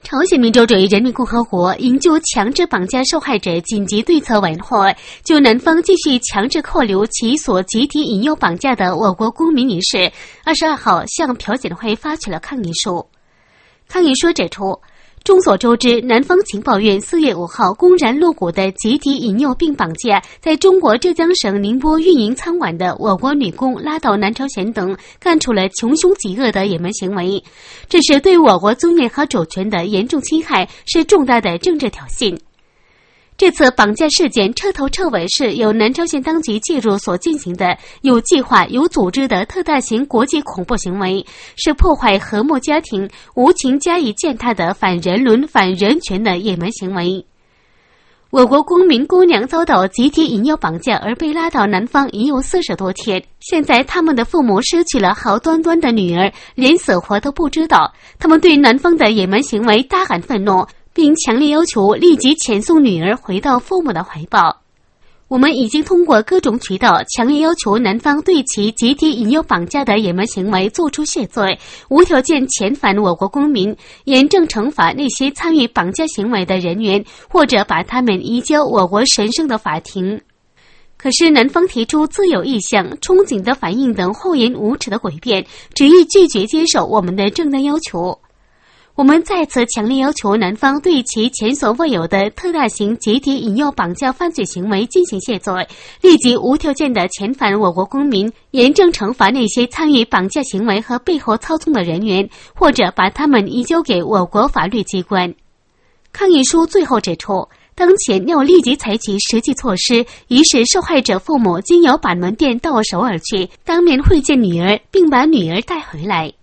朝鲜民主主义人民共和国营救强制绑架受害者紧急对策委员会就南方继续强制扣留其所集体引诱绑架的我国公民一事，22号向朴槿惠发起了抗议书。抗议书指出，众所周知，南方情报院4月5号公然露骨的集体引诱并绑架在中国浙江省宁波运营餐馆的我国女工拉到南朝鲜等，干出了穷凶极恶的野蛮行为，这是对我国尊严和主权的严重侵害，是重大的政治挑衅。这次绑架事件彻头彻尾是由南朝鲜当局介入所进行的有计划、有组织的特大型国际恐怖行为，是破坏和睦家庭、无情加以践踏的反人伦、反人权的野蛮行为。我国公民姑娘遭到集体引诱绑架而被拉到南方已有40多天，现在他们的父母失去了好端端的女儿，连死活都不知道，他们对南方的野蛮行为大感愤怒，并强烈要求立即遣送女儿回到父母的怀抱。我们已经通过各种渠道强烈要求南方对其集体引诱绑架的野蛮行为作出谢罪，无条件遣返我国公民，严正惩罚那些参与绑架行为的人员，或者把他们移交我国神圣的法庭。可是南方提出自有意向、憧憬的反应等厚颜无耻的诡辩，执意拒绝接受我们的正当要求。我们再次强烈要求南方对其前所未有的特大型集体引诱绑架犯罪行为进行谢罪，立即无条件地遣返我国公民，严正惩罚那些参与绑架行为和背后操纵的人员，或者把他们移交给我国法律机关。抗议书最后指出，当前要立即采取实际措施，以使受害者父母经由板门店到首尔去，当面会见女儿，并把女儿带回来。